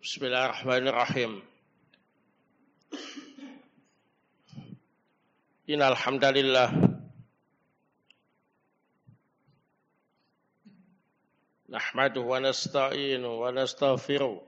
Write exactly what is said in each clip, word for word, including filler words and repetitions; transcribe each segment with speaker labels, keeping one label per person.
Speaker 1: Bismillahirrahmanirrahim. Innal hamdalillah nahmaduhu wa nasta'inuhu wa nastaghfiruh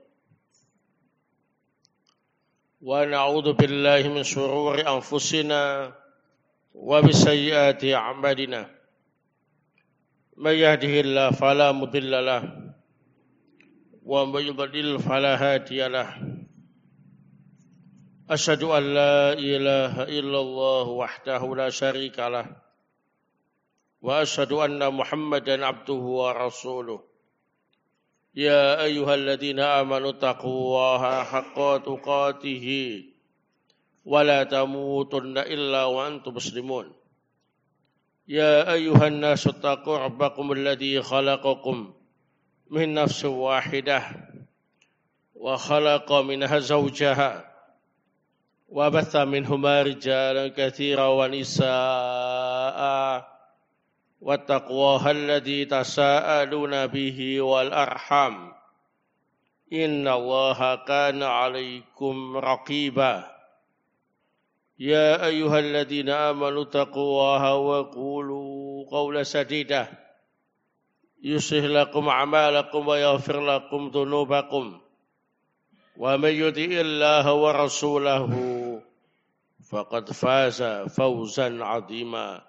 Speaker 1: wa na'udzu billahi min shururi anfusina wa min sayyiati a'malina. May yahdihillahu fala mudilla lahu wa may yudlil fala hadiya lahu. Asyhadu an la ilaha illallah wahdahu la syarika lah wa asyhadu anna Muhammadan abduhu wa rasuluh. Ya ayyuhalladzina amanu taqullaha haqqa tuqatih wa la tamutunna illa wa antum muslimun. Ya ayyuhan nasu taqu rabbakumul ladzi khalaqakum min nafsin wahidah wa khalaqa minha zawjaha wa batha minhuma rijalan katsiran wa nisaa'a wattaqullaha alladzi tasaaluna bihi wal arham innallaha kana 'alaikum raqiba. Ya ayyuhalladzina amanu taqullaha wa qulu qawlan sadida yuslih lakum a'malakum wa yaghfir lakum dhunubakum wa may yuti'illaha wa rasulahu faqad faza fawzan 'azima.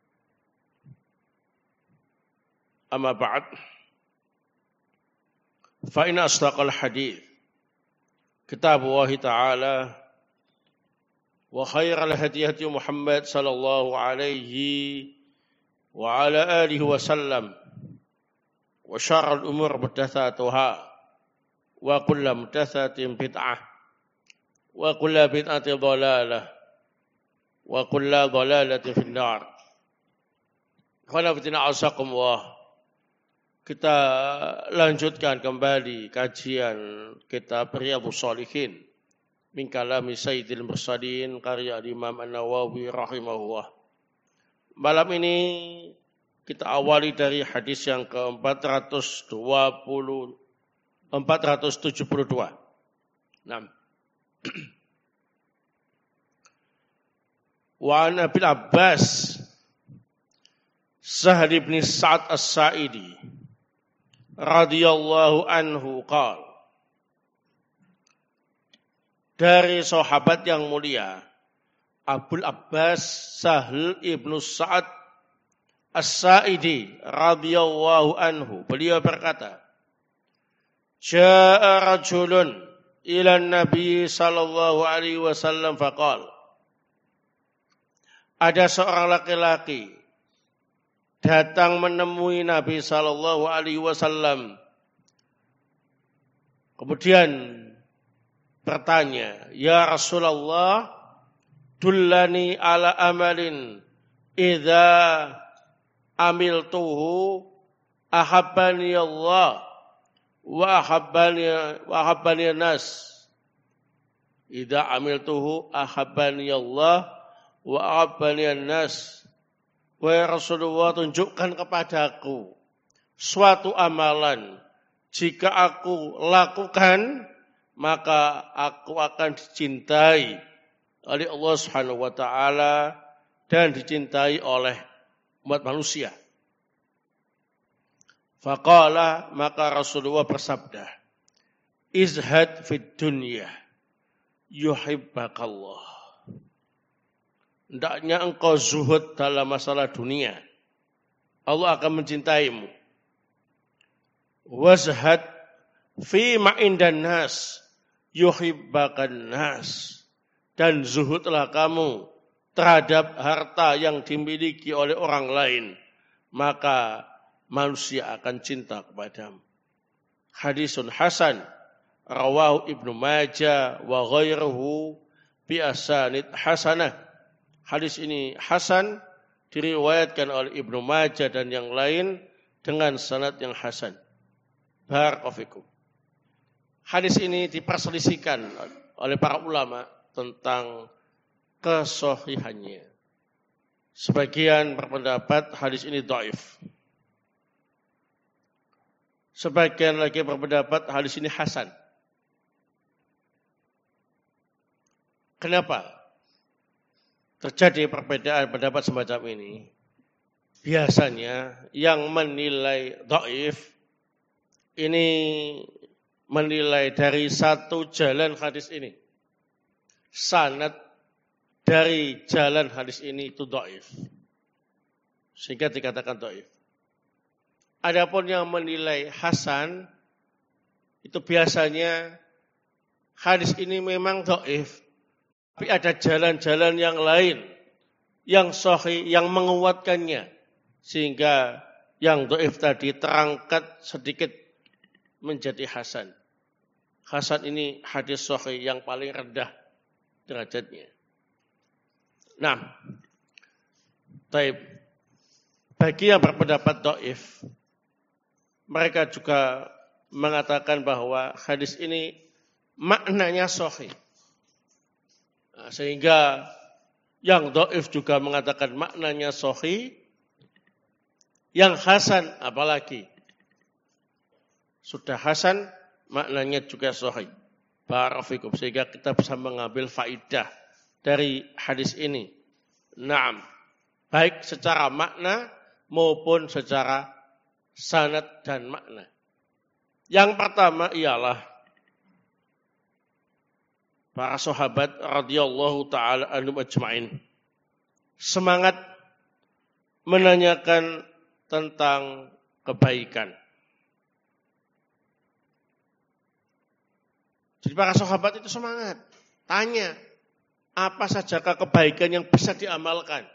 Speaker 1: Amma ba'd, fa inna asdaqal hadits kitabullah ta'ala wa khairal hadi hadi Muhammad sallallahu alaihi wa ala alihi wa sallam wa syarrul umur muhdatsatuha wa kullu muhdatsatin bid'ah wa kullu bid'atin dhalalah wa kullu dhalalatin finnar. Qala fitina asakumullah. Kita lanjutkan kembali kajian kitab Riyadhus Shalihin min kalami Sayyidil Mursalin karya Imam An-Nawawi rahimahullah. Malam ini kita awali dari hadis yang ke empat ratus tujuh puluh dua. Nah. Wa an Abil Abbas Sahal bin Sa'ad As-Sa'idi radhiyallahu anhu qala, dari sahabat yang mulia Abul Abbas Sahal ibnu Sa'ad As-Sa'idi radhiyallahu anhu, beliau berkata, Ja'a rajulun ila Nabi sallallahu alaihi wasallam faqal, ada seorang laki-laki datang menemui Nabi sallallahu alaihi wasallam, kemudian bertanya, Ya Rasulullah, dullani ala amalin idza amiltuhu ahabbani Allah wa ahabbani wa ahabbani nas. Idza amiltuhu ahabbani Allah wa ahabbani nas. Wahai Rasulullah, tunjukkan kepadaku suatu amalan, jika aku lakukan maka aku akan dicintai oleh Allah Subhanahu wa taala dan dicintai oleh umat manusia. Faqala, maka Rasulullah bersabda, izhad fid dunya yuhibbakallah. Hendaknya engkau zuhud dalam masalah dunia, Allah akan mencintaimu. Wazhad fi ma indan nas yuhibbakan nas. Dan zuhudlah kamu terhadap harta yang dimiliki oleh orang lain, maka manusia akan cinta kepadamu. Hadisun hasan rawahu Ibnu Majah wa ghairuhu bi asanid hasanah. Hadis ini hasan, diriwayatkan oleh Ibnu Majah dan yang lain dengan sanad yang hasan. Barakallahu fikum. Hadis ini diperselisihkan oleh para ulama tentang kesahihannya. Sebagian berpendapat hadis ini dhaif. Sebagian lagi berpendapat hadis ini hasan. Kenapa terjadi perbedaan pendapat semacam ini? Biasanya yang menilai dhaif ini menilai dari satu jalan hadis ini. Sanad dari jalan hadis ini itu dhaif. Sehingga dikatakan dhaif. Adapun yang menilai hasan itu biasanya hadis ini memang dhaif, tapi ada jalan-jalan yang lain yang sahih yang menguatkannya sehingga yang dhaif tadi terangkat sedikit menjadi hasan. Hasan ini hadis sahih yang paling rendah derajatnya. Nah, taib. Bagi yang berpendapat dhaif, mereka juga mengatakan bahwa hadis ini maknanya sahih. Nah, sehingga yang dhaif juga mengatakan maknanya sahih, yang hasan apalagi. Sudah hasan, maknanya juga sahih. Barafikum, sehingga kita bisa mengambil faidah dari hadis ini. Naam, baik secara makna maupun secara sanad dan makna. Yang pertama ialah para sahabat radhiyallahu taala anhum ajma'in semangat menanyakan tentang kebaikan. Jadi para sahabat itu semangat tanya apa sajakah kebaikan yang bisa diamalkan.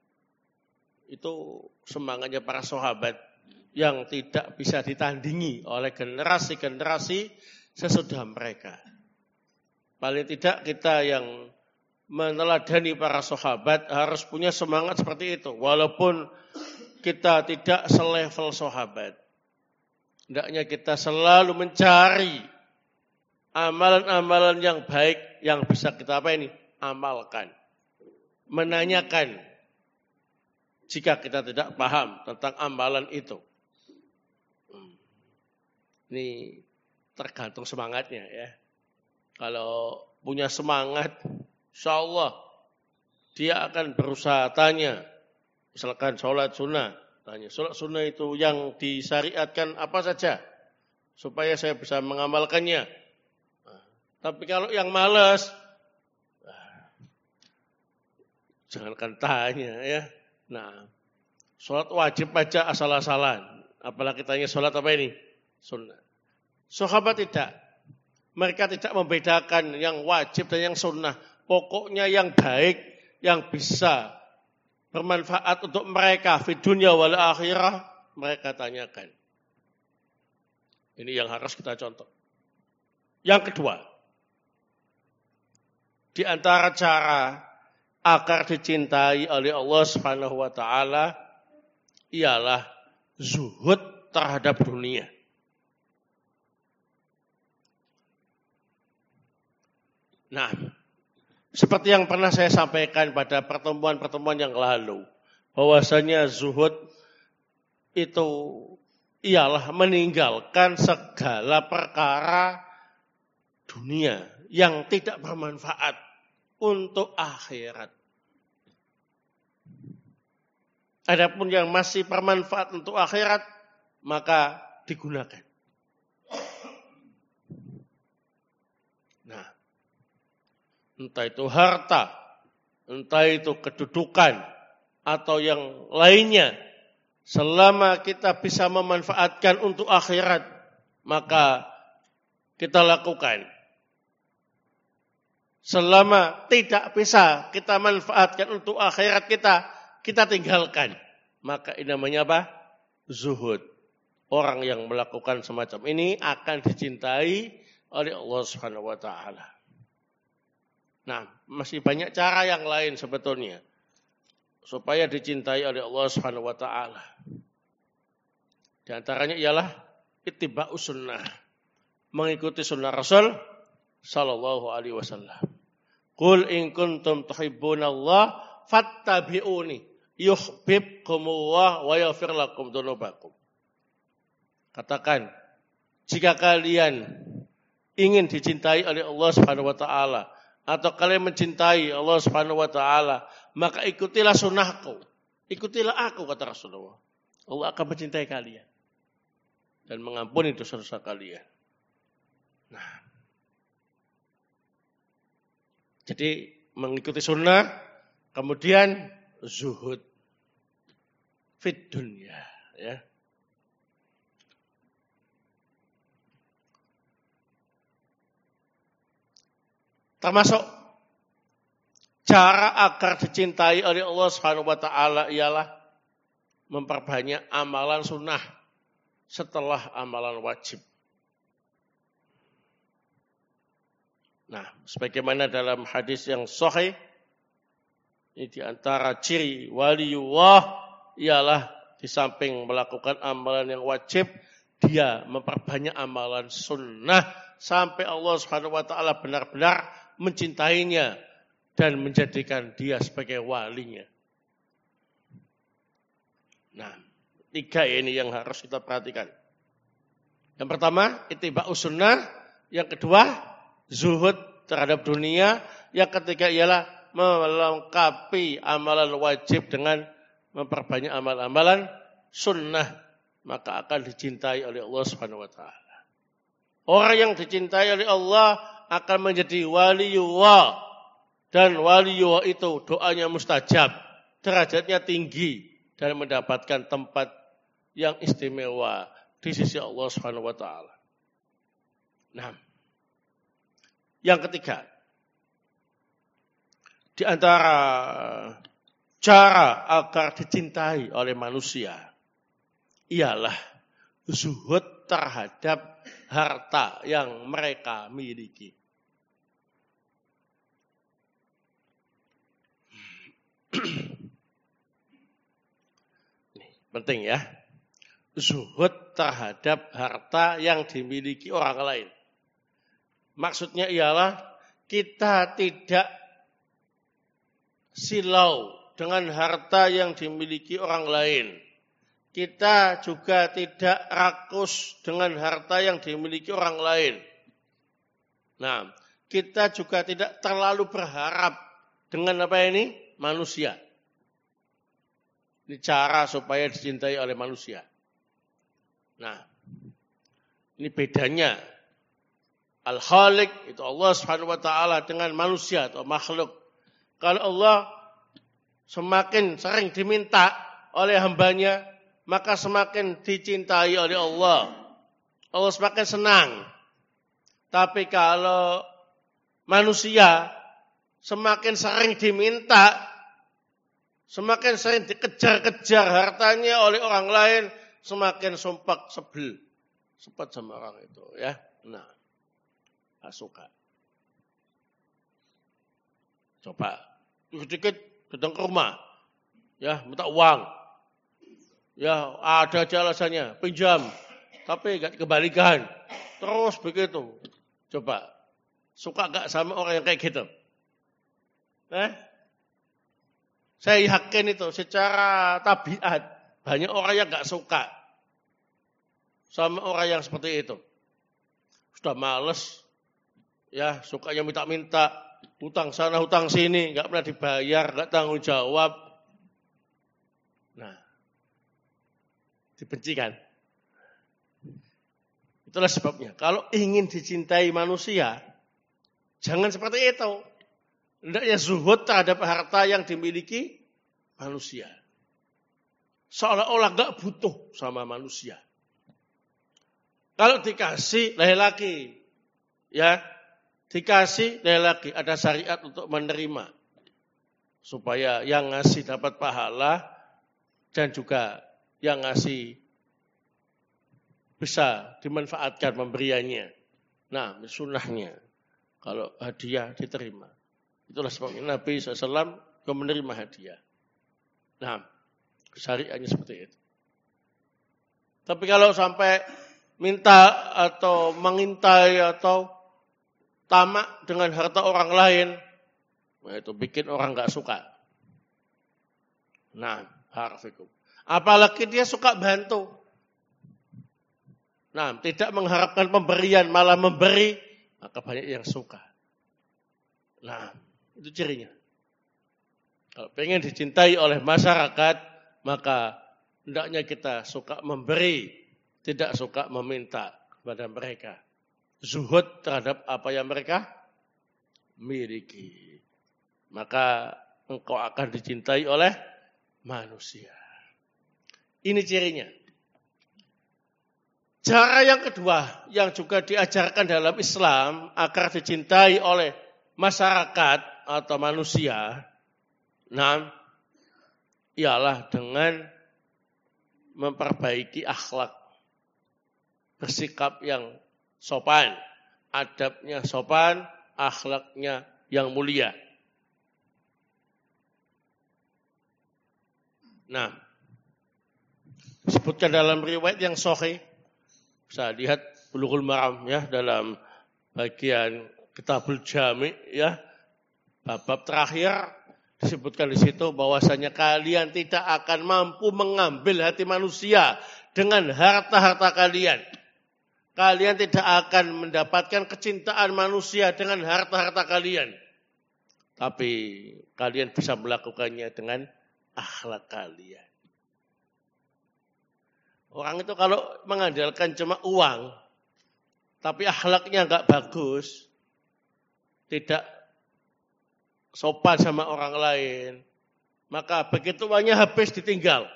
Speaker 1: Itu semangatnya para sahabat yang tidak bisa ditandingi oleh generasi-generasi sesudah mereka. Paling tidak kita yang meneladani para sahabat harus punya semangat seperti itu. Walaupun kita tidak selevel sahabat. Hendaknya kita selalu mencari amalan-amalan yang baik yang bisa kita apa ini? Amalkan. Menanyakan jika kita tidak paham tentang amalan itu. Ini tergantung semangatnya ya. Kalau punya semangat, insya Allah dia akan berusaha tanya. Misalkan sholat sunnah. Tanya, sholat sunnah itu yang disyariatkan apa saja. Supaya saya bisa mengamalkannya. Nah, tapi kalau yang malas, jangankan tanya ya. Nah, sholat wajib aja asal-asalan. Apalagi tanya sholat apa ini? Sunnah. Sahabat tidak. Mereka tidak membedakan yang wajib dan yang sunnah. Pokoknya yang baik, yang bisa bermanfaat untuk mereka fi dunya wal akhirah, mereka tanyakan. Ini yang harus kita contoh. Yang kedua, di antara cara agar dicintai oleh Allah Subhanahu wa taala ialah zuhud terhadap dunia. Nah, seperti yang pernah saya sampaikan pada pertemuan-pertemuan yang lalu, bahwasanya zuhud itu ialah meninggalkan segala perkara dunia yang tidak bermanfaat untuk akhirat. Adapun yang masih bermanfaat untuk akhirat, maka digunakan. Nah, entah itu harta, entah itu kedudukan, atau yang lainnya, selama kita bisa memanfaatkan untuk akhirat, maka kita lakukan. Selama tidak bisa kita manfaatkan untuk akhirat kita, kita tinggalkan. Maka ini namanya apa? Zuhud. Orang yang melakukan semacam ini akan dicintai oleh Allah Subhanahu wa taala. Nah, masih banyak cara yang lain sebetulnya supaya dicintai oleh Allah Subhanahu wa taala. Di antaranya ialah ittiba'us sunnah. Mengikuti sunnah Rasul sallallahu alaihi wasallam. Qul in kuntum tuhibbunallah fattabi'uni yuhibbukumullah wa yaghfir lakum dzunubakum. Katakan, jika kalian ingin dicintai oleh Allah Subhanahu wa taala, atau kalian mencintai Allah Subhanahu wa taala, maka ikutilah sunnahku. Ikutilah aku, kata Rasulullah. Allah akan mencintai kalian dan mengampuni dosa-dosa kalian. Nah, jadi mengikuti sunnah, kemudian zuhud fit dunya, ya. Termasuk cara agar dicintai oleh Allah Subhanahu wa taala ialah memperbanyak amalan sunnah setelah amalan wajib. Nah, sebagaimana dalam hadis yang sahih, ini di antara ciri waliullah ialah di samping melakukan amalan yang wajib, dia memperbanyak amalan sunnah sampai Allah Subhanahu wa taala benar-benar mencintainya dan menjadikan dia sebagai walinya. Nah, tiga ini yang harus kita perhatikan. Yang pertama, ittiba'us sunnah. Yang kedua, zuhud terhadap dunia. Yang ketiga ialah melengkapi amalan wajib dengan memperbanyak amal-amalan sunnah. Maka akan dicintai oleh Allah Subhanahu wa taala. Orang yang dicintai oleh Allah akan menjadi waliullah. Dan waliullah itu doanya mustajab. Derajatnya tinggi. Dan mendapatkan tempat yang istimewa di sisi Allah Subhanahu wa taala. Nah, yang ketiga, di antara cara agar dicintai oleh manusia ialah zuhud terhadap harta yang mereka miliki. Penting ya. Zuhud terhadap harta yang dimiliki orang lain. Maksudnya ialah kita tidak silau dengan harta yang dimiliki orang lain. Kita juga tidak rakus dengan harta yang dimiliki orang lain. Nah, kita juga tidak terlalu berharap dengan apa ini? Manusia. Ini cara supaya dicintai oleh manusia. Nah, ini bedanya Al-Khaliq itu Allah Subhanahu wa taala dengan manusia atau makhluk. Kalau Allah semakin sering diminta oleh hambanya, maka semakin dicintai oleh Allah. Allah semakin senang. Tapi kalau manusia semakin sering diminta, semakin sering dikejar-kejar hartanya oleh orang lain, semakin sumpah sebel. Sempat sama orang itu, ya. Nah, gak suka. Coba, dikit-dikit datang ke rumah, ya, minta uang. Ya, ada aja alasannya, pinjam, tapi gak dikembalikan. Terus begitu. Coba, suka gak sama orang yang kayak gitu? Eh? Saya yakin itu secara tabiat banyak orang yang gak suka sama orang yang seperti itu. Sudah males, ya sukanya minta-minta, hutang sana hutang sini, gak pernah dibayar, gak tanggung jawab. Nah, dibenci kan? Itulah sebabnya. Kalau ingin dicintai manusia, jangan seperti itu. Hendaknya zuhud terhadap harta yang dimiliki manusia. Seolah-olah gak butuh sama manusia. Kalau dikasih, laki-laki. Ya, dikasih, laki-laki. Ada syariat untuk menerima. Supaya yang ngasih dapat pahala. Dan juga yang ngasih bisa dimanfaatkan pemberiannya. Nah, sunnahnya. Kalau hadiah diterima. Itulah sebabnya Nabi shallallahu alaihi wasallam juga menerima hadiah. Nah, syariatnya seperti itu. Tapi kalau sampai minta atau mengintai atau tamak dengan harta orang lain, nah itu bikin orang gak suka. Nah, harafikum. Apalagi dia suka bantu. Nah, tidak mengharapkan pemberian, malah memberi, maka banyak yang suka. Nah, itu cirinya. Kalau pengen dicintai oleh masyarakat, maka hendaknya kita suka memberi, tidak suka meminta kepada mereka. Zuhud terhadap apa yang mereka miliki. Maka engkau akan dicintai oleh manusia. Ini cirinya. Cara yang kedua yang juga diajarkan dalam Islam agar dicintai oleh masyarakat atau manusia, nah, ialah dengan memperbaiki akhlak, bersikap yang sopan, adabnya sopan, akhlaknya yang mulia. Nah, disebutkan dalam riwayat yang sahih, bisa lihat Bulughul Maram ya dalam bagian Kitabul Jami ya, bab terakhir disebutkan di situ bahwasanya kalian tidak akan mampu mengambil hati manusia dengan harta-harta kalian. Kalian tidak akan mendapatkan kecintaan manusia dengan harta-harta kalian. Tapi kalian bisa melakukannya dengan akhlak kalian. Orang itu kalau mengandalkan cuma uang, tapi akhlaknya enggak bagus, tidak sopan sama orang lain, maka begitu uangnya habis ditinggal.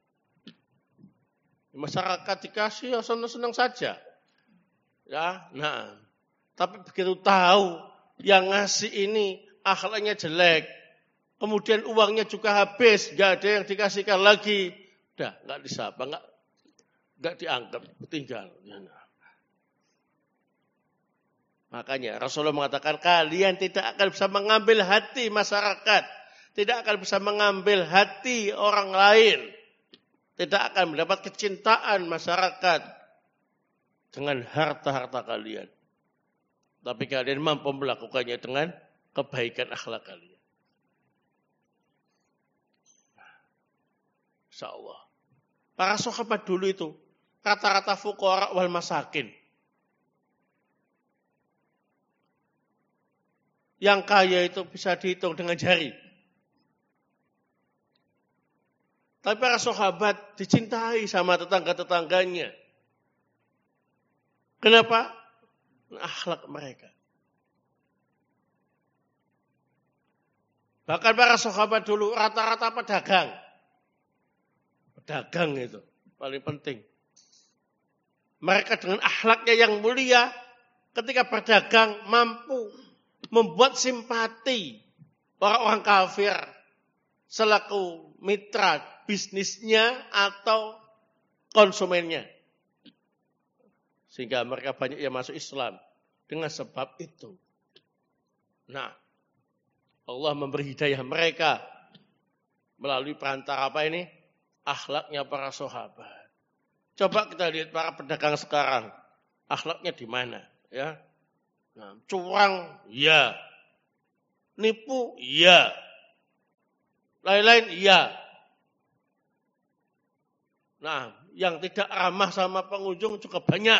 Speaker 1: Masyarakat dikasih ya senang-senang saja. Ya, nah. Tapi begitu tahu yang ngasih ini akhlaknya jelek, kemudian uangnya juga habis, enggak ada yang dikasihkan lagi, udah enggak disapa, enggak enggak dianggap, tinggal. Nah. Makanya Rasulullah mengatakan kalian tidak akan bisa mengambil hati masyarakat. Tidak akan bisa mengambil hati orang lain. Tidak akan mendapat kecintaan masyarakat dengan harta-harta kalian. Tapi kalian mampu melakukannya dengan kebaikan akhlak kalian. Insya Allah. Para sahabat dulu itu rata-rata fuqara wal masakin. Yang kaya itu bisa dihitung dengan jari. Tapi para sahabat dicintai sama tetangga-tetangganya. Kenapa? Akhlak mereka. Bahkan para sahabat dulu rata-rata pedagang. Pedagang itu paling penting. Mereka dengan akhlaknya yang mulia, ketika berdagang mampu membuat simpati orang-orang kafir selaku mitra bisnisnya atau konsumennya. Sehingga mereka banyak yang masuk Islam dengan sebab itu. Nah, Allah memberi hidayah mereka melalui perantara apa ini? Akhlaknya para sahabat. Coba kita lihat para pedagang sekarang. Akhlaknya di mana? Ya. Nah, curang, iya. Nipu, iya. Lain-lain, iya. Nah, yang tidak ramah sama pengunjung juga banyak.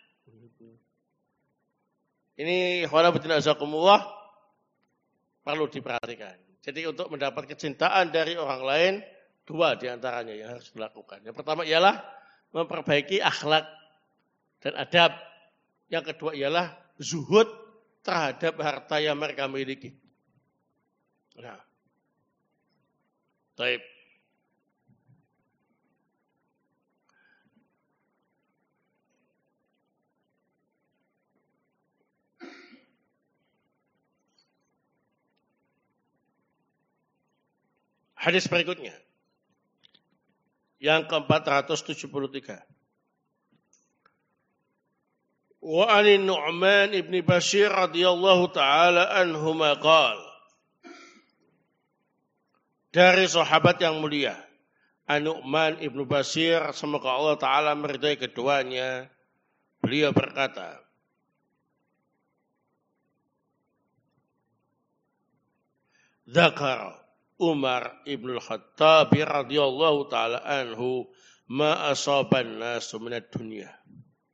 Speaker 1: Ini ikhwan fillah azakumullah perlu diperhatikan. Jadi untuk mendapat kecintaan dari orang lain, dua diantaranya yang harus dilakukan. Yang pertama ialah memperbaiki akhlak dan adab. Yang kedua ialah zuhud terhadap harta yang mereka miliki. Nah, baik. Hadis berikutnya. Yang keempat ratus tujuh puluh tiga. Wa anin Nu'man ibn Bashir radhiyallahu ta'ala anhuma qala. Dari sahabat yang mulia, An-Nu'man ibn Bashir, semoga Allah Ta'ala meridai keduanya, beliau berkata, Dzakar Umar ibn al-Khattab radhiyallahu ta'ala anhu ma asaban nasu minad dunya.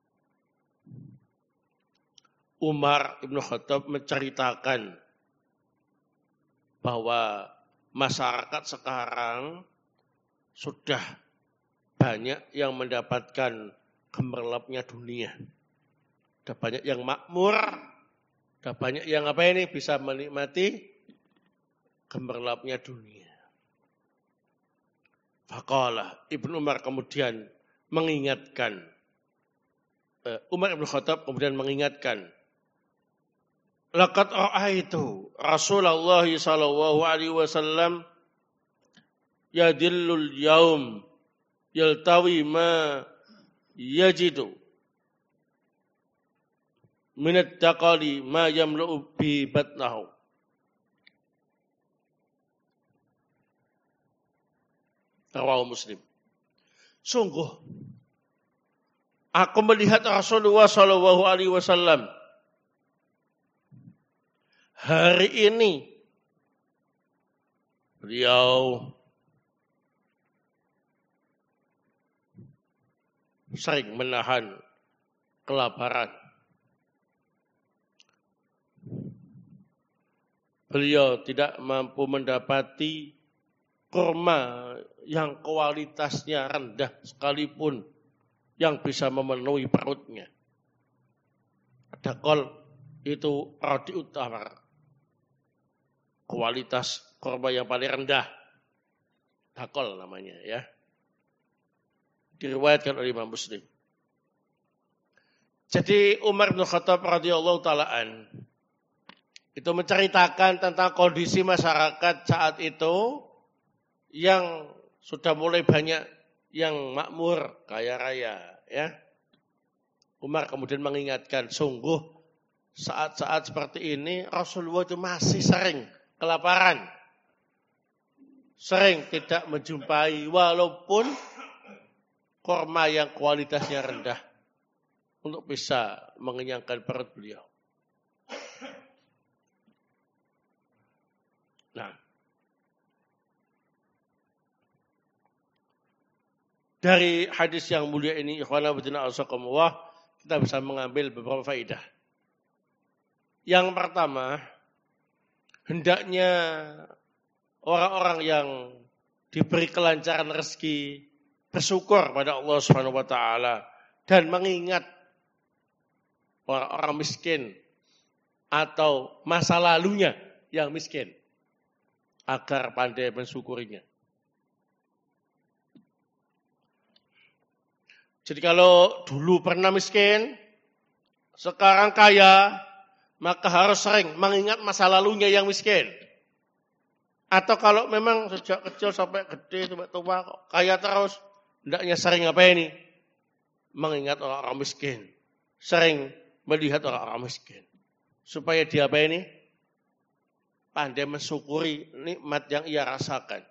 Speaker 1: Umar ibn Khattab menceritakan bahwa masyarakat sekarang sudah banyak yang mendapatkan gemerlapnya dunia. Ada banyak yang makmur, ada banyak yang apa ini bisa menikmati gemerlapnya dunia. Faqala Ibnu Umar kemudian mengingatkan, Umar bin Khattab kemudian mengingatkan, laqad ra'aitu Rasulullah sallallahu alaihi wasallam yadillul yaum yaltawi ma yajidu minat taqali ma yamlu'u bi batnahu. Rawahu Muslim. Sungguh aku melihat Rasulullah sallallahu alaihi wasallam hari ini beliau sering menahan kelaparan. Beliau tidak mampu mendapati kurma yang kualitasnya rendah sekalipun yang bisa memenuhi perutnya. Dakol itu roti utama. Kualitas kurma yang paling rendah. Dakol namanya ya. Diriwayatkan oleh Imam Muslim. Jadi Umar bin Khattab radhiyallahu taalaan itu menceritakan tentang kondisi masyarakat saat itu yang sudah mulai banyak yang makmur, kaya raya, ya. Umar kemudian mengingatkan, sungguh saat-saat seperti ini Rasulullah itu masih sering kelaparan. Sering tidak menjumpai walaupun kurma yang kualitasnya rendah untuk bisa mengenyangkan perut beliau. Nah, dari hadis yang mulia ini, ikhwana fillah azakumullah, kita bisa mengambil beberapa faedah. Yang pertama, hendaknya orang-orang yang diberi kelancaran rezeki bersyukur pada Allah Subhanahu wa taala dan mengingat orang-orang miskin atau masa lalunya yang miskin agar pandai mensyukurinya. Jadi kalau dulu pernah miskin, sekarang kaya, maka harus sering mengingat masa lalunya yang miskin. Atau kalau memang sejak kecil sampai gede, sampai tua, kaya terus, hendaknya sering apa ini? Mengingat orang-orang miskin. Sering melihat orang-orang miskin. Supaya dia apa ini? Pandai mensyukuri nikmat yang ia rasakan.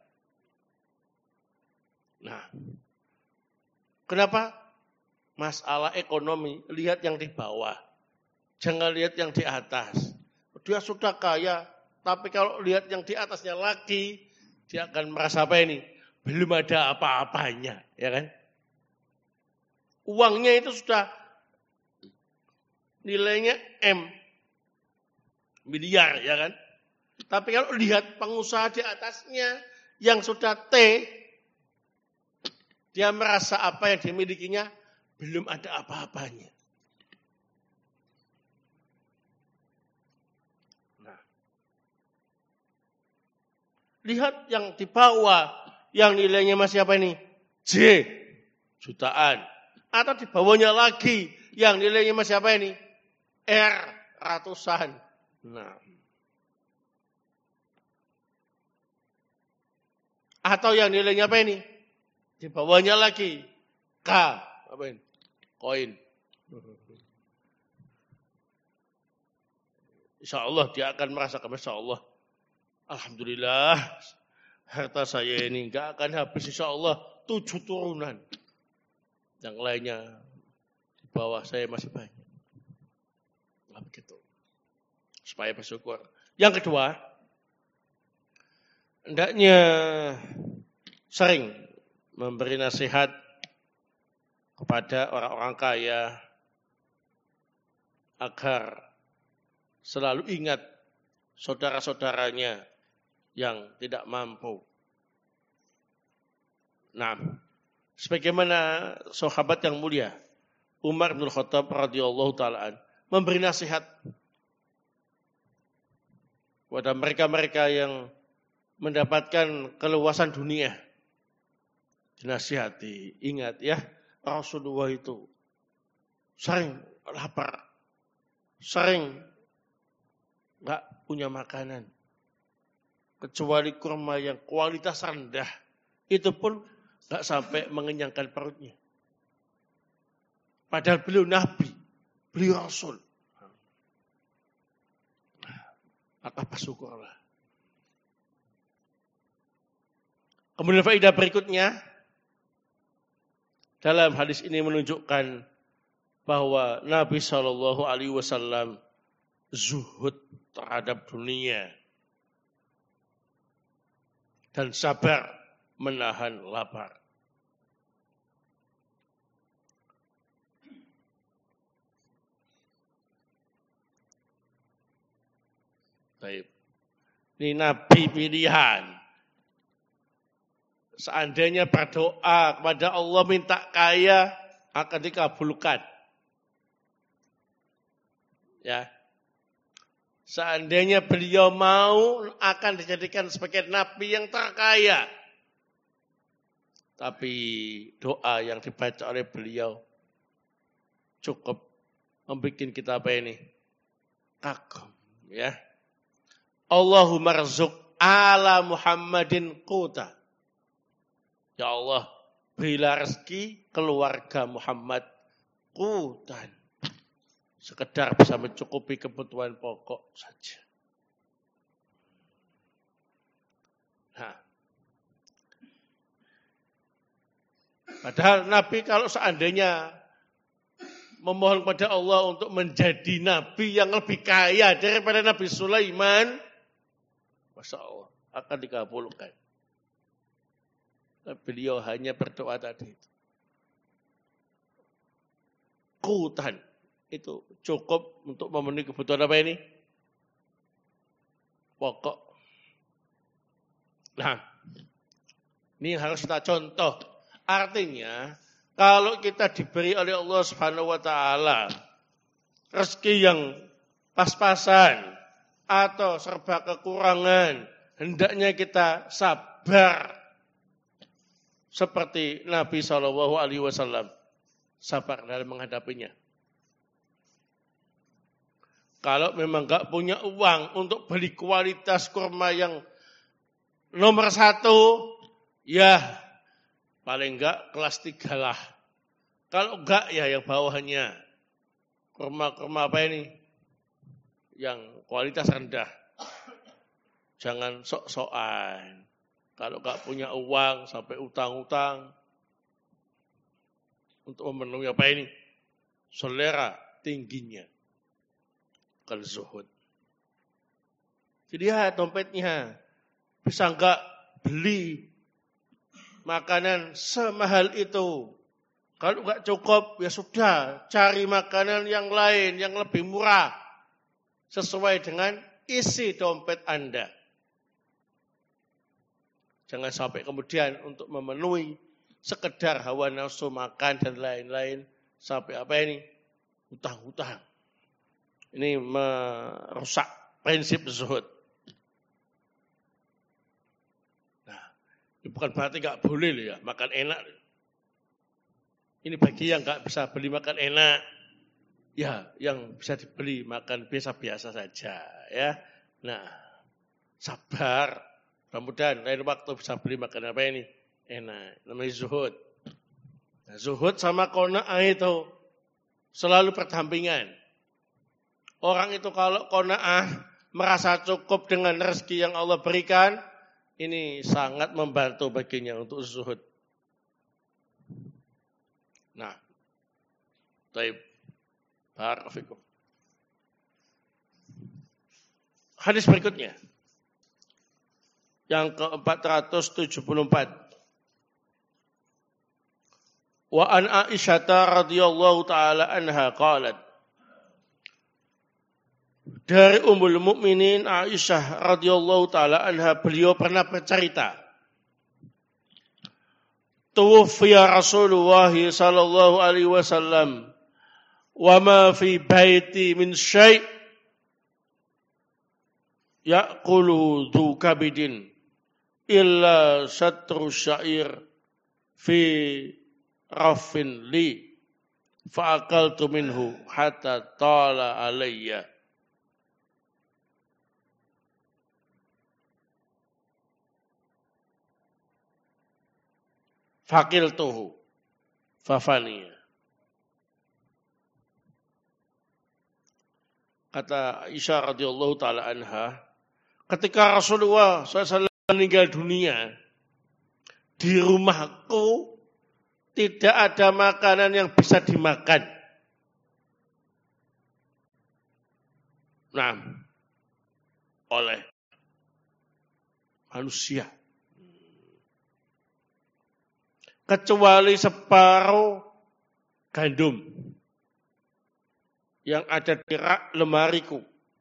Speaker 1: Nah, kenapa? Masalah ekonomi, lihat yang di bawah. Jangan lihat yang di atas. Dia sudah kaya, tapi kalau lihat yang di atasnya lagi, dia akan merasa apa ini? Belum ada apa-apanya, ya kan? Uangnya itu sudah nilainya M, miliar, ya kan? Tapi kalau lihat pengusaha di atasnya yang sudah T, dia merasa apa yang dimilikinya belum ada apa-apanya. Nah, lihat yang di bawah, yang nilainya masih apa ini? J, jutaan. Atau di bawahnya lagi, yang nilainya masih apa ini? R, ratusan. Nah, atau yang nilainya apa ini? Di bawahnya lagi. K. Apa ini? Koin. Insya Allah dia akan merasakan, Masya Allah. Alhamdulillah. Harta saya ini enggak akan habis, insya Allah. Tujuh turunan. Yang lainnya di bawah saya masih banyak. Nah, begitu. Supaya bersyukur. Yang kedua, hendaknya sering memberi nasihat kepada orang-orang kaya agar selalu ingat saudara-saudaranya yang tidak mampu. Nah, sebagaimana sahabat yang mulia Umar bin Khattab radhiyallahu taala memberi nasihat kepada mereka-mereka yang mendapatkan keluasan dunia. Dinasihati, ingat ya, Rasulullah itu sering lapar, sering enggak punya makanan, kecuali kurma yang kualitas rendah, itu pun enggak sampai mengenyangkan perutnya. Padahal beliau Nabi, beliau Rasul. Maka bersyukurlah. Kemudian faedah berikutnya, dalam hadis ini menunjukkan bahwa Nabi shallallahu alaihi wasallam zuhud terhadap dunia dan sabar menahan lapar. Baik. Ini Nabi pilihan. Seandainya berdoa kepada Allah minta kaya, akan dikabulkan. Ya. Seandainya beliau mau, akan dijadikan sebagai nabi yang terkaya. Tapi doa yang dibaca oleh beliau cukup membuat kita apa ini? Kagum, ya. Allahumma rzuq ala Muhammadin quta. Ya Allah, berilah rezeki keluarga Muhammad qutan. Sekedar bisa mencukupi kebutuhan pokok saja. Nah, padahal Nabi kalau seandainya memohon kepada Allah untuk menjadi Nabi yang lebih kaya daripada Nabi Sulaiman, Masya Allah, akan dikabulkan. Beliau hanya berdoa tadi itu. Qutan itu cukup untuk memenuhi kebutuhan apa ini? Pokok. Nah, ini harus kita contoh. Artinya, kalau kita diberi oleh Allah Subhanahu wa taala rezeki yang pas-pasan atau serba kekurangan, hendaknya kita sabar. Seperti Nabi shallallahu alaihi wasallam sabar dalam menghadapinya. Kalau memang enggak punya uang untuk beli kualitas kurma yang nomor satu, ya paling enggak kelas tiga lah. Kalau enggak ya yang bawahnya. Kurma-kurma apa ini? Yang kualitas rendah. Jangan sok-sokan. Kalau enggak punya uang sampai utang-utang untuk memenuhi apa ini? Selera tingginya. Kal zuhud. Jadi ya dompetnya bisa enggak beli makanan semahal itu. Kalau enggak cukup ya sudah cari makanan yang lain yang lebih murah sesuai dengan isi dompet Anda. Jangan sampai kemudian untuk memenuhi sekedar hawa nafsu makan dan lain-lain sampai apa ini? Utang-utang. Ini merusak prinsip zuhud. Nah, ini bukan berarti enggak boleh loh ya makan enak. Ini bagi yang enggak bisa beli makan enak. Ya, yang bisa dibeli makan biasa-biasa saja ya. Nah, sabar. Mudah-mudahan lain waktu bisa beli makan apa ini? Enak. Namanya zuhud. Nah, zuhud sama qanaah itu selalu berdampingan. Orang itu kalau qanaah merasa cukup dengan rezeki yang Allah berikan, ini sangat membantu baginya untuk zuhud. Nah, baik. Barakallahu. Hadis berikutnya. Yang ke empat ratus tujuh puluh empat. Wa an Aisyah radhiyallahu taala anha qalat Dari Ummul Mukminin Aisyah radhiyallahu taala anha, beliau pernah bercerita, tuwfiya Rasulullah sallallahu alaihi wasallam wa ma fi baiti min syai' ya'kulu dhu kabidin illa satru syair fi rafin li fa'akaltu minhu hatta tala alayya. Fakiltuhu fafaniya. Kata Aisyah radhiyallahu taala anha, ketika Rasulullah shallallahu alaihi wasallam meninggal dunia, di rumahku tidak ada makanan yang bisa dimakan. Nah, oleh manusia. Kecuali separuh gandum yang ada di rak lemariku.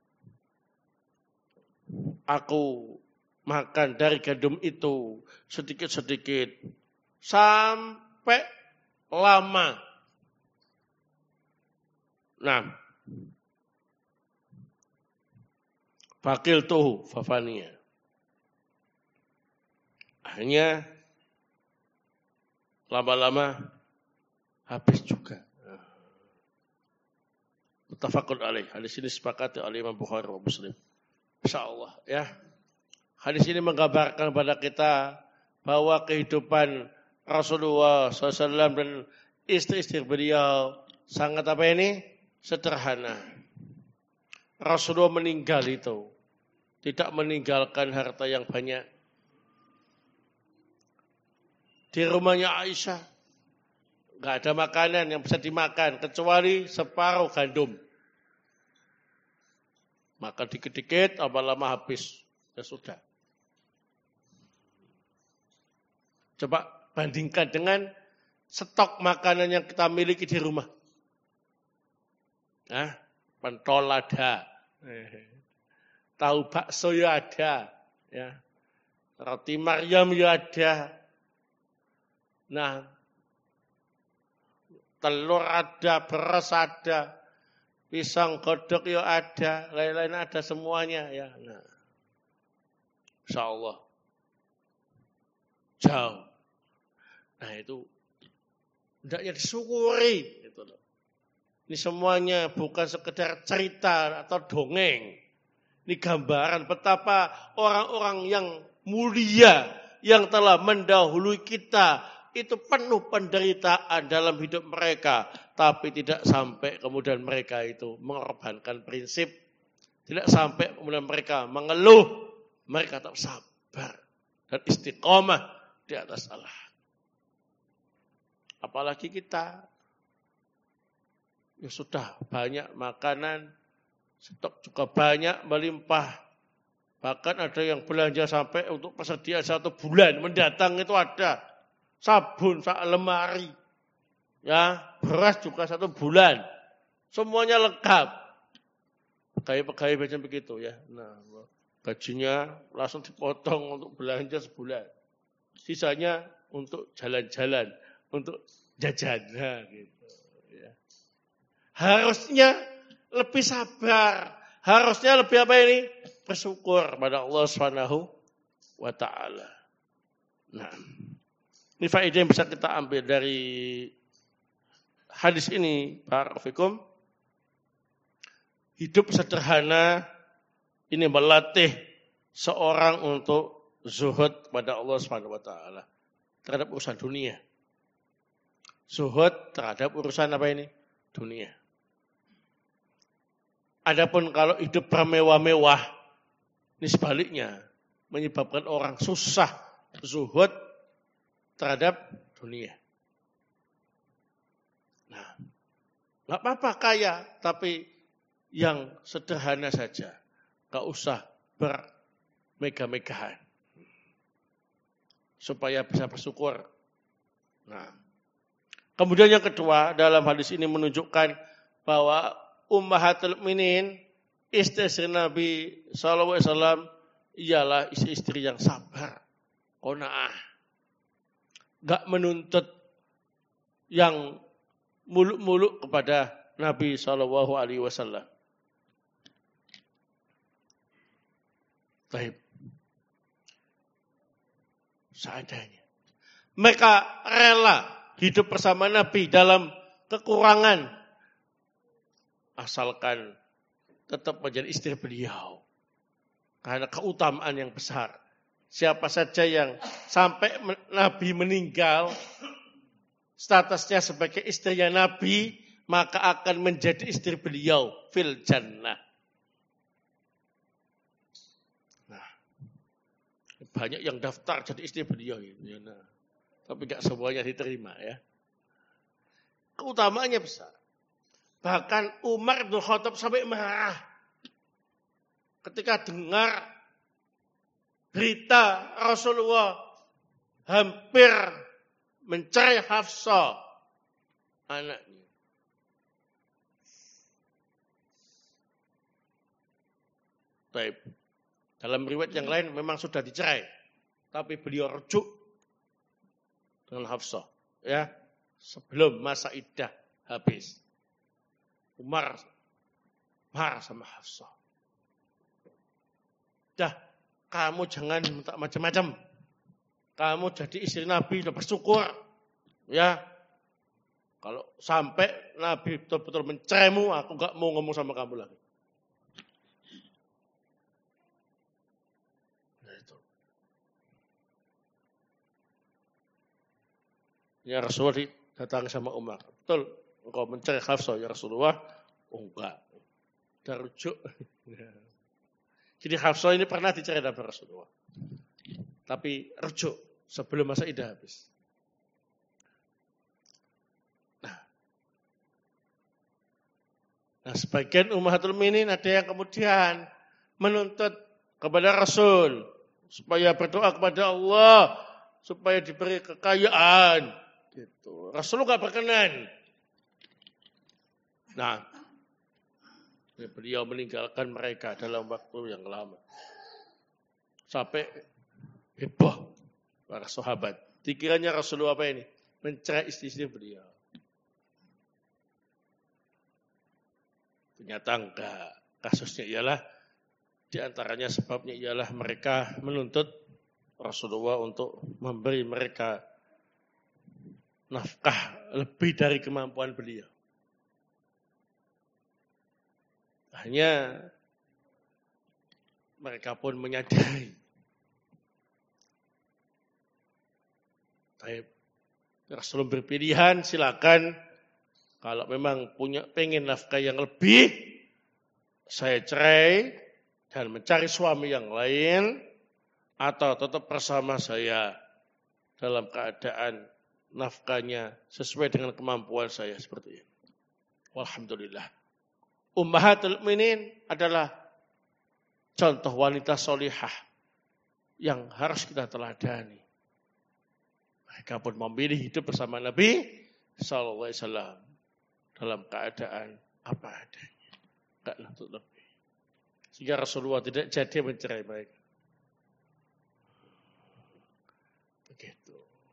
Speaker 1: Aku makan dari gandum itu sedikit-sedikit sampai lama. Nah, fakil tuh fafania. Akhirnya lama-lama habis juga. Muttafaqun alaih. Hadis ini disepakati oleh Imam Bukhari dan Muslim. Insyaallah ya. Hadis ini menggambarkan kepada kita bahwa kehidupan Rasulullah shallallahu alaihi wasallam dan istri-istri beliau sangat apa ini? Sederhana. Rasulullah meninggal itu tidak meninggalkan harta yang banyak. Di rumahnya Aisyah nggak ada makanan yang bisa dimakan kecuali separuh gandum. Makan dikit-dikit, lama-lama habis. Ya sudah. Coba bandingkan dengan stok makanan yang kita miliki di rumah. Nah, pentol ada. Tahu bakso ya ada. Ya. Roti Maryam ya ada. Nah, telur ada, beras ada, pisang godok ya ada, lain-lain ada semuanya ya. Nah, insyaallah jauh. Nah itu hendaknya disyukuri. Gitu loh. Ini semuanya bukan sekedar cerita atau dongeng. Ini gambaran betapa orang-orang yang mulia yang telah mendahului kita itu penuh penderitaan dalam hidup mereka, tapi tidak sampai kemudian mereka itu mengorbankan prinsip, tidak sampai kemudian mereka mengeluh, mereka tetap sabar dan istiqomah di atas Allah. Apalagi kita, ya sudah banyak makanan, stok juga banyak melimpah, bahkan ada yang belanja sampai untuk persediaan satu bulan mendatang itu ada. Sabun sak lemari, ya beras juga satu bulan, semuanya lengkap. Pegawai-pegawai macam begitu ya. Nah, gajinya langsung dipotong untuk belanja sebulan, sisanya untuk jalan-jalan, untuk jajan. Nah, gitu. Ya. Harusnya lebih sabar, harusnya lebih apa ini? Bersyukur pada Allah Subhanahu wa taala. Nah, ini faedah yang bisa kita ambil dari hadis ini, barakallahu. Hidup sederhana ini melatih seorang untuk zuhud pada Allah Subhanahu wa taala terhadap urusan dunia. Zuhud terhadap urusan apa ini? Dunia. Adapun kalau hidup bermewah-mewah, ini sebaliknya menyebabkan orang susah zuhud terhadap dunia. Nah, nggak apa-apa kaya, tapi yang sederhana saja, nggak usah bermegah-megahan, supaya bisa bersyukur. Nah, kemudian yang kedua dalam hadis ini menunjukkan bahwa ummahatul mukminin istri Nabi Shallallahu Alaihi Wasallam ialah istri-istri yang sabar, qanaah, gak menuntut yang muluk-muluk kepada Nabi Shallallahu Alaihi Wasallam. Baik, seadanya. Mereka rela hidup bersama Nabi dalam kekurangan, asalkan tetap menjadi istri beliau. Karena keutamaan yang besar. Siapa saja yang sampai Nabi meninggal, statusnya sebagai istrinya Nabi, maka akan menjadi istri beliau fil jannah. Nah, banyak yang daftar jadi istri beliau ini. Nah, tapi tidak semuanya diterima ya. Keutamaannya besar. Bahkan Umar bin Khattab sampai marah ketika dengar berita Rasulullah hampir mencerai Hafsah, anaknya. Baik. Dalam riwayat yang lain memang sudah dicerai, tapi beliau rujuk dengan Hafsah, ya, sebelum masa iddah habis. Umar marah sama Hafsah. Dah, kamu jangan minta macam-macam. Kamu jadi istri Nabi, udah bersyukur. Ya, kalau sampai Nabi betul-betul menceraimu, aku gak mau ngomong sama kamu lagi. Nah, itu. Ya Rasulullah datang sama Umar. Betul, engkau mencerai Hafsah ya Rasulullah? Oh enggak. Udah rujuk. Jadi Hafsah ini pernah dicerai dari Rasulullah. Tapi rujuk sebelum masa iddah habis. Nah, nah sebagian ummahatul mukminin ada yang kemudian menuntut kepada Rasul supaya berdoa kepada Allah supaya diberi kekayaan. Gitu. Rasulullah nggak berkenan. Nah, beliau meninggalkan mereka dalam waktu yang lama. Sampai heboh para sahabat. Dikiranya Rasulullah apa ini? Mencerai istri-istri beliau. Ternyata enggak. Kasusnya ialah, diantaranya sebabnya ialah mereka menuntut Rasulullah untuk memberi mereka nafkah lebih dari kemampuan beliau. Hanya mereka pun menyadari. Baik, Rasulullah berpilihan, silakan. Kalau memang punya pengen nafkah yang lebih, saya cerai dan mencari suami yang lain, atau tetap bersama saya dalam keadaan nafkahnya sesuai dengan kemampuan saya seperti ini. Alhamdulillah. Ummahatul mukminin adalah contoh wanita solihah yang harus kita teladani. Mereka pun memilih hidup bersama Nabi Sallallahu Alaihi Wasallam dalam keadaan apa adanya, enggak nuntut lebih. Sehingga Rasulullah tidak jadi mencerai mereka. Begitu.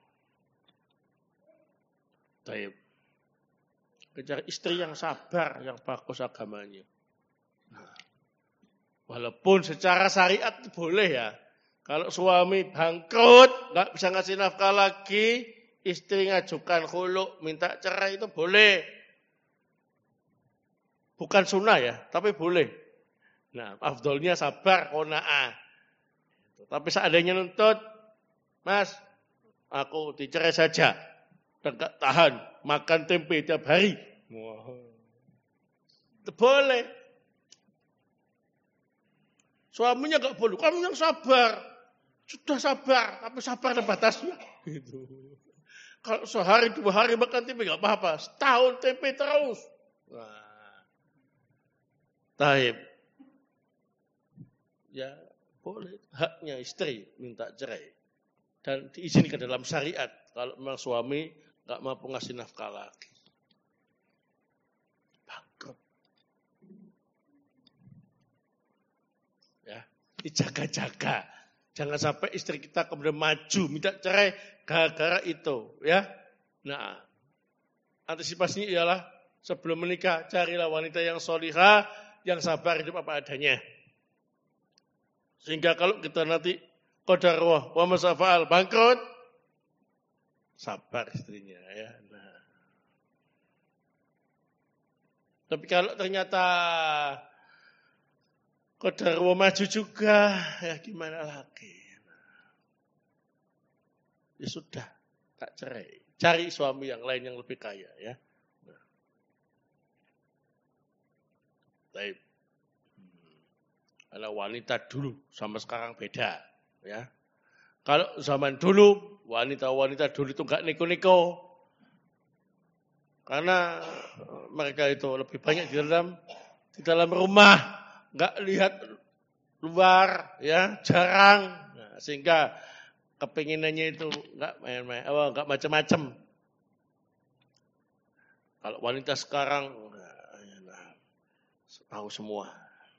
Speaker 1: Taib. Kejar istri yang sabar, yang bagus agamanya. Nah, walaupun secara syariat boleh ya. Kalau suami bangkrut, nggak bisa ngasih nafkah lagi, istri ngajukan khulu, minta cerai itu boleh. Bukan sunnah ya, tapi boleh. Nah, afdolnya sabar, qanaah. Tapi seandainya nuntut, Mas, aku dicerai saja. Dan gak tahan makan tempe tiap hari. Wow. Boleh. Suaminya gak boleh. Kamu yang sabar. Sudah sabar. Tapi sabar ada batasnya. Gitu. Kalau sehari dua hari makan tempe gak apa-apa. Setahun tempe terus. Nah. Taib. Ya boleh. Haknya istri minta cerai. Dan diizinkan dalam syariat. Kalau memang suami gak mampu ngasih nafkah lagi. Bangkrut. dijaga-jaga. Jangan sampai istri kita kemudian maju minta cerai gara-gara itu, ya. Nah, antisipasinya ialah sebelum menikah carilah wanita yang solihah, yang sabar hidup apa adanya. Sehingga kalau kita nanti qadarullah wa masafa'al bangkrut, sabar istrinya, ya. Nah. Tapi kalau ternyata qadarullah maju juga, ya gimana lagi? Ya sudah, tak cerai. Cari suami yang lain yang lebih kaya, ya. Nah. Baik. Karena wanita dulu sama sekarang beda, ya. Kalau zaman dulu wanita-wanita dulu itu enggak neko-neko. Karena mereka itu lebih banyak di dalam di dalam rumah, enggak lihat luar, ya, jarang. Nah, sehingga kepinginannya itu enggak main-main, oh, enggak macam-macam. Kalau wanita sekarang nah, tahu semua.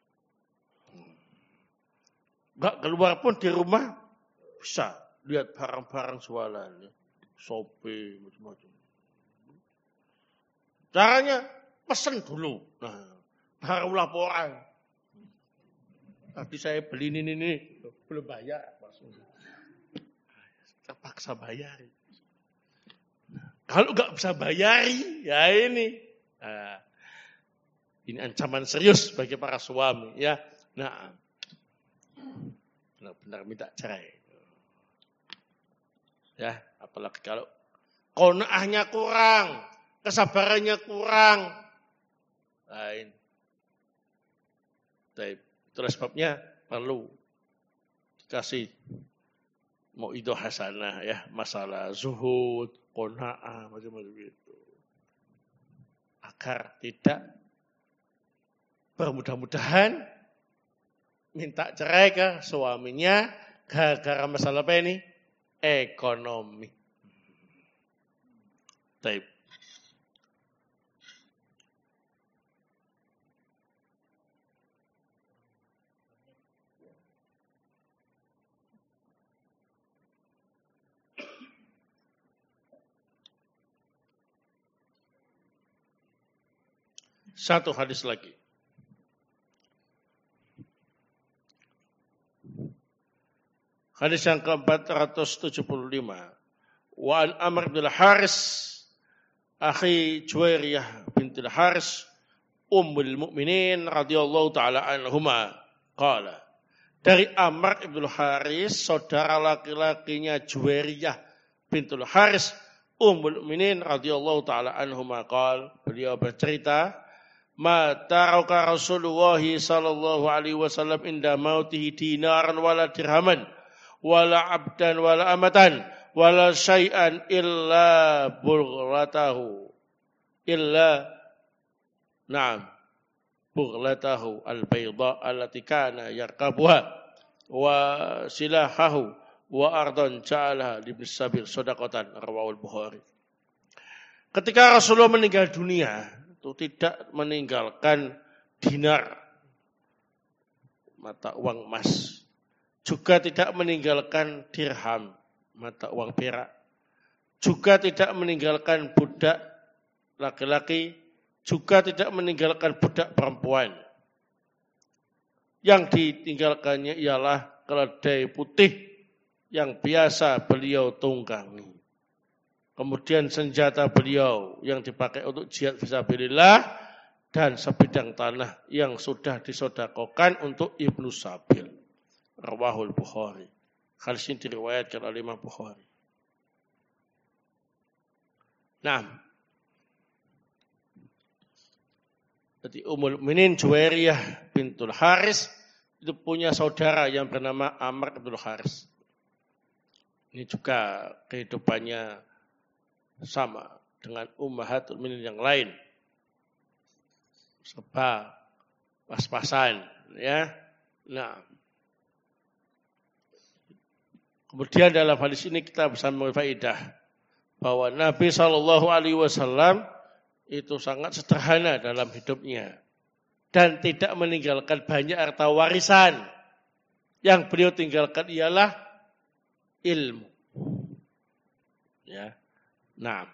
Speaker 1: Enggak keluar pun di rumah bisa lihat barang-barang jualan, ya. Shopee, macam-macam. Caranya pesen dulu, nah, baru laporan. Tadi saya beli ini, ini belum bayar, terpaksa bayar. Nah, kalau nggak bisa bayari, ya ini, nah, ini ancaman serius bagi para suami, ya. Nah, benar-benar minta cerai. Ya, apalagi kalau qanaahnya kurang, kesabarannya kurang. Lain. Itulah sebabnya perlu dikasih mauidhah hasanah, ya, masalah zuhud, qanaah, macam-macam itu. Agar tidak bermudah-mudahan minta cerai ke suaminya gara-gara masalah apa ini? Ekonomi. Baik. Satu hadis lagi. Hadis yang ke empat ratus tujuh puluh lima. Wa an Amr bin Haris akhi Juwairiyah bintul Haris ummul mukminin radhiyallahu taala anhuma qala. Dari Amr bin Haris, saudara laki-lakinya Juwairiyah bintul Haris ummul mukminin radhiyallahu taala anhuma qala, beliau bercerita, ma taraka Rasulullah sallallahu alaihi wasallam inda mautihi dinaran wala dirhaman wala abdan wala amatan wala syai'an illa burlatahu illa na'am burlatahu al-bayda allati kana yarkabuha wa silahahu wa ardan ja'alaha libnis sabil sadaqatan rawahul Bukhari. Ketika Rasulullah meninggal dunia itu tidak meninggalkan dinar mata uang emas, juga tidak meninggalkan dirham, mata uang perak. Juga tidak meninggalkan budak laki-laki, juga tidak meninggalkan budak perempuan. Yang ditinggalkannya ialah keledai putih yang biasa beliau tunggangi. Kemudian senjata beliau yang dipakai untuk jihad fisabilillah dan sebidang tanah yang sudah disedekahkan untuk Ibnu Sabil. Rawahul Bukhari. Hadis ini diriwayatkan oleh Imam Bukhari. Nah, jadi Ummul Mukminin Juwairiyah bintul Haris itu punya saudara yang bernama Amr bin Haris. Ini juga kehidupannya sama dengan ummahatul mukminin yang lain. Serba pas-pasan, ya. Nah, kemudian dalam hadis ini kita bisa mengambil faedah bahwa Nabi shallallahu alaihi wasallam itu sangat sederhana dalam hidupnya dan tidak meninggalkan banyak harta warisan yang beliau tinggalkan ialah ilmu. Ya. Nah.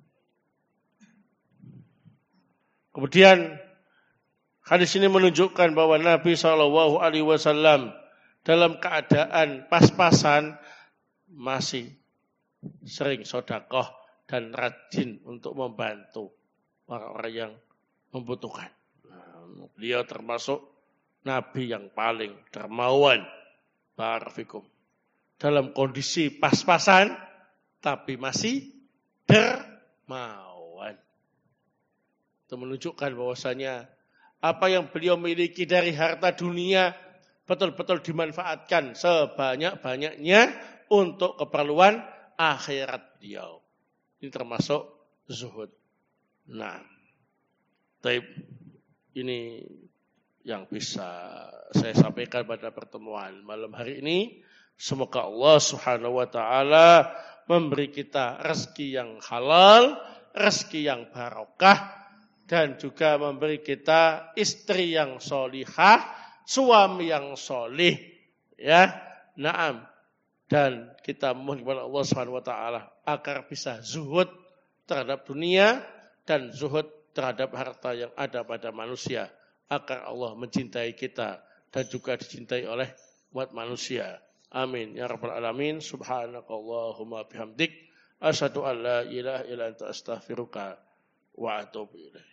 Speaker 1: Kemudian hadis ini menunjukkan bahwa Nabi shallallahu alaihi wasallam dalam keadaan pas-pasan masih sering sedekah dan rajin untuk membantu orang-orang yang membutuhkan. Nah, beliau termasuk Nabi yang paling dermawan. Barafikum. Dalam kondisi pas-pasan, tapi masih dermawan. Itu menunjukkan bahwasanya apa yang beliau miliki dari harta dunia betul-betul dimanfaatkan sebanyak-banyaknya untuk keperluan akhirat beliau. Ini termasuk zuhud. Nah, taib ini yang bisa saya sampaikan pada pertemuan malam hari ini. Semoga Allah Subhanahu wa taala memberi kita rezeki yang halal, rezeki yang barokah, dan juga memberi kita istri yang solihah, suami yang solih, ya, naam. Dan kita mohon kepada Allah Subhanahu wa taala agar bisa zuhud terhadap dunia dan zuhud terhadap harta yang ada pada manusia, agar Allah mencintai kita dan juga dicintai oleh umat manusia. Amin ya rabbal alamin. Subhanakallahumma bihamdik asyhadu an la ilaha illa anta astaghfiruka wa atubu ilaik.